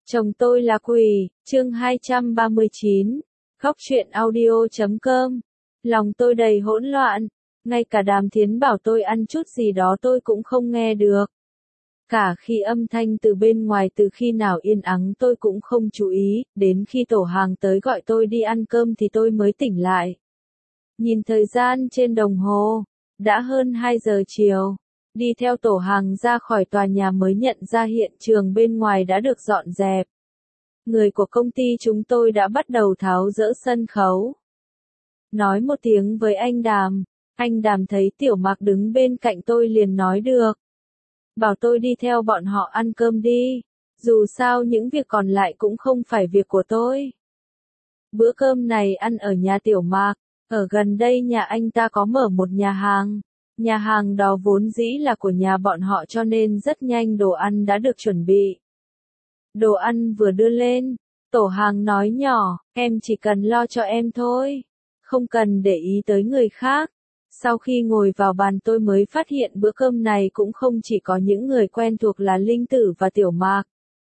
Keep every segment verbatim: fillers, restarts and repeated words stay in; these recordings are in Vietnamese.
Chồng tôi là quỷ, chương hai trăm ba mươi chín, khóc chuyện audio chấm com. Lòng tôi đầy hỗn loạn, ngay cả Đàm Thiến bảo tôi ăn chút gì đó tôi cũng không nghe được. Cả khi âm thanh từ bên ngoài từ khi nào yên ắng tôi cũng không chú ý, đến khi tổ hàng tới gọi tôi đi ăn cơm thì tôi mới tỉnh lại. Nhìn thời gian trên đồng hồ, đã hơn hai giờ chiều. Đi theo tổ hàng ra khỏi tòa nhà mới nhận ra hiện trường bên ngoài đã được dọn dẹp. Người của công ty chúng tôi đã bắt đầu tháo dỡ sân khấu. Nói một tiếng với anh Đàm, anh Đàm thấy Tiểu Mạc đứng bên cạnh tôi liền nói được. Bảo tôi đi theo bọn họ ăn cơm đi, dù sao những việc còn lại cũng không phải việc của tôi. Bữa cơm này ăn ở nhà Tiểu Mạc, ở gần đây nhà anh ta có mở một nhà hàng. Nhà hàng đó vốn dĩ là của nhà bọn họ cho nên rất nhanh đồ ăn đã được chuẩn bị. Đồ ăn vừa đưa lên, tổ hàng nói nhỏ, em chỉ cần lo cho em thôi, không cần để ý tới người khác. Sau khi ngồi vào bàn tôi mới phát hiện bữa cơm này cũng không chỉ có những người quen thuộc là Linh Tử và Tiểu Mạc.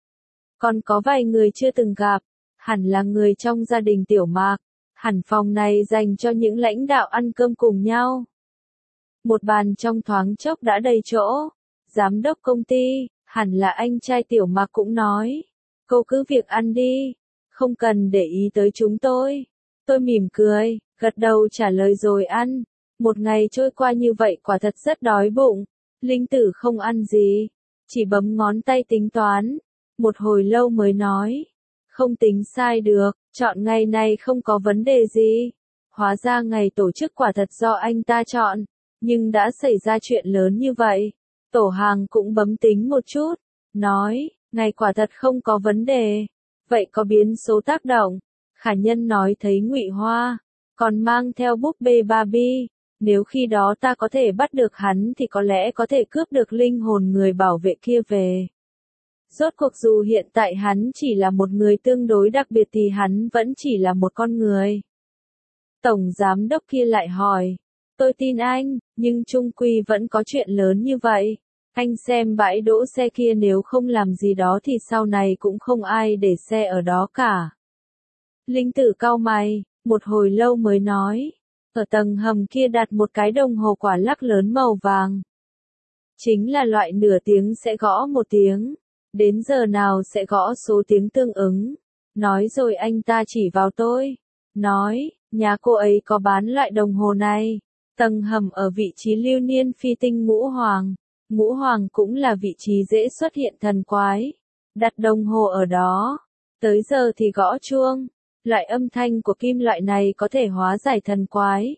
Còn có vài người chưa từng gặp, hẳn là người trong gia đình Tiểu Mạc, hẳn phòng này dành cho những lãnh đạo ăn cơm cùng nhau. Một bàn trong thoáng chốc đã đầy chỗ, giám đốc công ty, hẳn là anh trai Tiểu Mạc cũng nói, cô cứ việc ăn đi, không cần để ý tới chúng tôi. Tôi mỉm cười, gật đầu trả lời rồi ăn. Một ngày trôi qua như vậy quả thật rất đói bụng. Linh Tử không ăn gì, chỉ bấm ngón tay tính toán. Một hồi lâu mới nói, không tính sai được, chọn ngày này không có vấn đề gì. Hóa ra ngày tổ chức quả thật do anh ta chọn, nhưng đã xảy ra chuyện lớn như vậy. Tổ hàng cũng bấm tính một chút, nói, ngày quả thật không có vấn đề. Vậy có biến số tác động? Khả Nhân nói thấy Ngụy Hoa còn mang theo búp bê Barbie, nếu khi đó ta có thể bắt được hắn thì có lẽ có thể cướp được linh hồn người bảo vệ kia về. Rốt cuộc dù hiện tại hắn chỉ là một người tương đối đặc biệt thì hắn vẫn chỉ là một con người. Tổng giám đốc kia lại hỏi, tôi tin anh, nhưng chung quy vẫn có chuyện lớn như vậy. Anh xem bãi đỗ xe kia nếu không làm gì đó thì sau này cũng không ai để xe ở đó cả. Linh Tử cau mày, một hồi lâu mới nói, ở tầng hầm kia đặt một cái đồng hồ quả lắc lớn màu vàng. Chính là loại nửa tiếng sẽ gõ một tiếng, đến giờ nào sẽ gõ số tiếng tương ứng. Nói rồi anh ta chỉ vào tôi, nói, nhà cô ấy có bán loại đồng hồ này. Tầng hầm ở vị trí lưu niên phi tinh ngũ hoàng. Ngũ hoàng cũng là vị trí dễ xuất hiện thần quái. Đặt đồng hồ ở đó, tới giờ thì gõ chuông. Loại âm thanh của kim loại này có thể hóa giải thần quái.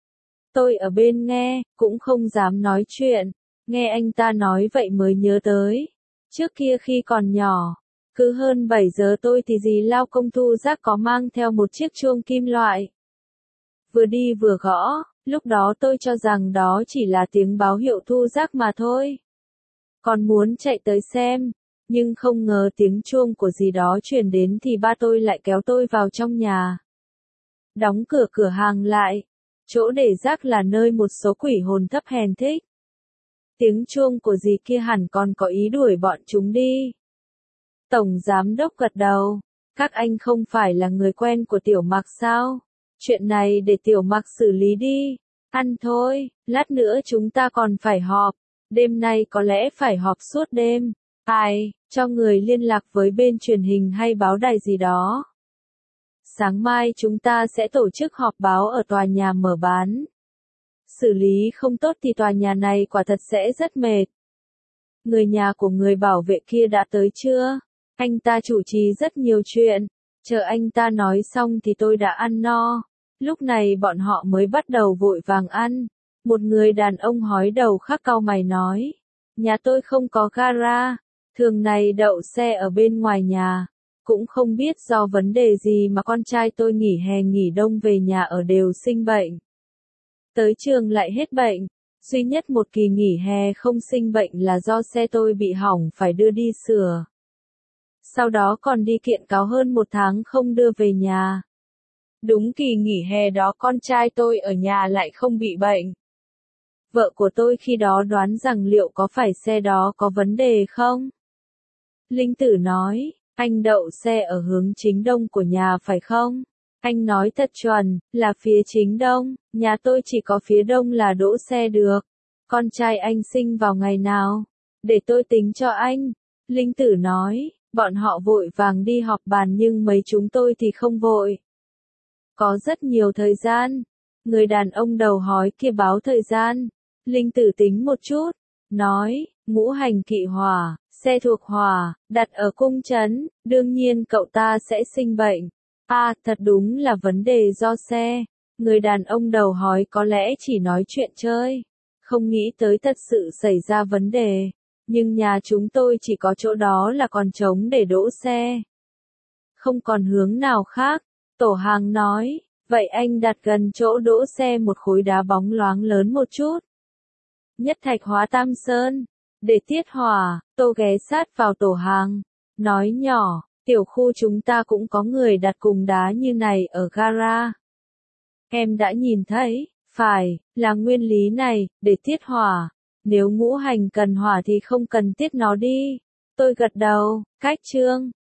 Tôi ở bên nghe, cũng không dám nói chuyện. Nghe anh ta nói vậy mới nhớ tới. Trước kia khi còn nhỏ, cứ hơn bảy giờ tôi thì dì lao công thu rác có mang theo một chiếc chuông kim loại. Vừa đi vừa gõ, lúc đó tôi cho rằng đó chỉ là tiếng báo hiệu thu rác mà thôi. Còn muốn chạy tới xem, nhưng không ngờ tiếng chuông của gì đó truyền đến thì ba tôi lại kéo tôi vào trong nhà. Đóng cửa cửa hàng lại, chỗ để rác là nơi một số quỷ hồn thấp hèn thích. Tiếng chuông của dì kia hẳn còn có ý đuổi bọn chúng đi. Tổng giám đốc gật đầu, các anh không phải là người quen của Tiểu Mạc sao? Chuyện này để Tiểu Mạc xử lý đi. Ăn thôi, lát nữa chúng ta còn phải họp. Đêm nay có lẽ phải họp suốt đêm. Ai, cho người liên lạc với bên truyền hình hay báo đài gì đó. Sáng mai chúng ta sẽ tổ chức họp báo ở tòa nhà mở bán. Xử lý không tốt thì tòa nhà này quả thật sẽ rất mệt. Người nhà của người bảo vệ kia đã tới chưa? Anh ta chủ trì rất nhiều chuyện. Chờ anh ta nói xong thì tôi đã ăn no. Lúc này bọn họ mới bắt đầu vội vàng ăn. Một người đàn ông hói đầu khắc cau mày nói. Nhà tôi không có gara. Thường này đậu xe ở bên ngoài nhà. Cũng không biết do vấn đề gì mà con trai tôi nghỉ hè nghỉ đông về nhà ở đều sinh bệnh. Tới trường lại hết bệnh. Duy nhất một kỳ nghỉ hè không sinh bệnh là do xe tôi bị hỏng phải đưa đi sửa. Sau đó còn đi kiện cáo hơn một tháng không đưa về nhà. Đúng kỳ nghỉ hè đó con trai tôi ở nhà lại không bị bệnh. Vợ của tôi khi đó đoán rằng liệu có phải xe đó có vấn đề không? Linh Tử nói, Anh đậu xe ở hướng chính đông của nhà phải không? Anh nói thật chuẩn, là phía chính đông, nhà tôi chỉ có phía đông là đỗ xe được. Con trai anh sinh vào ngày nào? Để tôi tính cho anh. Linh Tử nói, bọn họ vội vàng đi họp bàn nhưng mấy chúng tôi thì không vội. Có rất nhiều thời gian. Người đàn ông đầu hói kia báo thời gian. Linh Tử tính một chút, nói, ngũ hành kỵ hỏa, xe thuộc hỏa, đặt ở cung trấn, đương nhiên cậu ta sẽ sinh bệnh. À, thật đúng là vấn đề do xe. Người đàn ông đầu hói có lẽ chỉ nói chuyện chơi, không nghĩ tới thật sự xảy ra vấn đề. Nhưng nhà chúng tôi chỉ có chỗ đó là còn trống để đỗ xe. Không còn hướng nào khác. Tổ hàng nói, vậy anh đặt gần chỗ đỗ xe một khối đá bóng loáng lớn một chút. Nhất thạch hóa tam sơn. Để tiết hỏa, tôi ghé sát vào tổ hàng. Nói nhỏ, tiểu khu chúng ta cũng có người đặt cùng đá như này ở gara. Em đã nhìn thấy, phải, là nguyên lý này, để tiết hỏa. Nếu ngũ hành cần hỏa thì không cần tiết nó đi. Tôi gật đầu, cách chương.